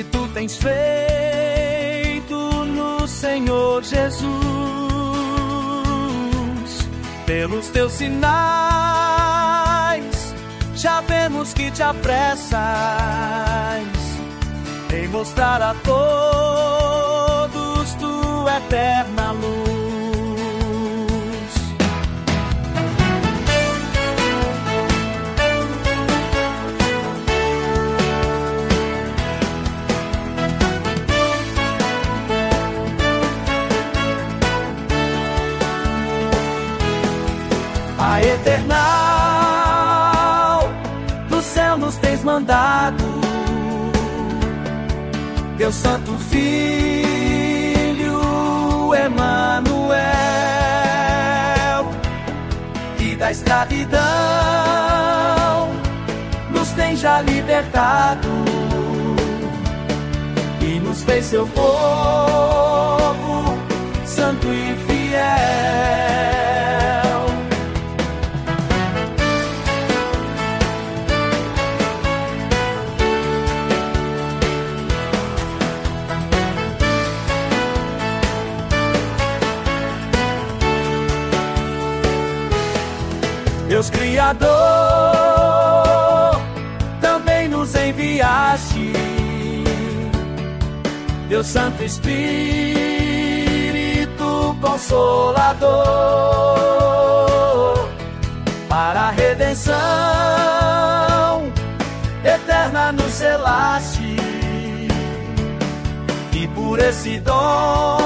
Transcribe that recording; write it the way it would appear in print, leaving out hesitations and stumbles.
tu tens feito no Senhor Jesus. Pelos teus sinais, já vemos que te apressas em mostrar a todos tua eterna luz. A eternal do céu nos tens mandado, Teu Santo Filho Emanuel, e da escravidão nos tem já libertado e nos fez seu povo santo e fiel. Deus Criador, também nos enviaste, Deus Santo Espírito Consolador, para a redenção eterna nos selaste, e por esse dom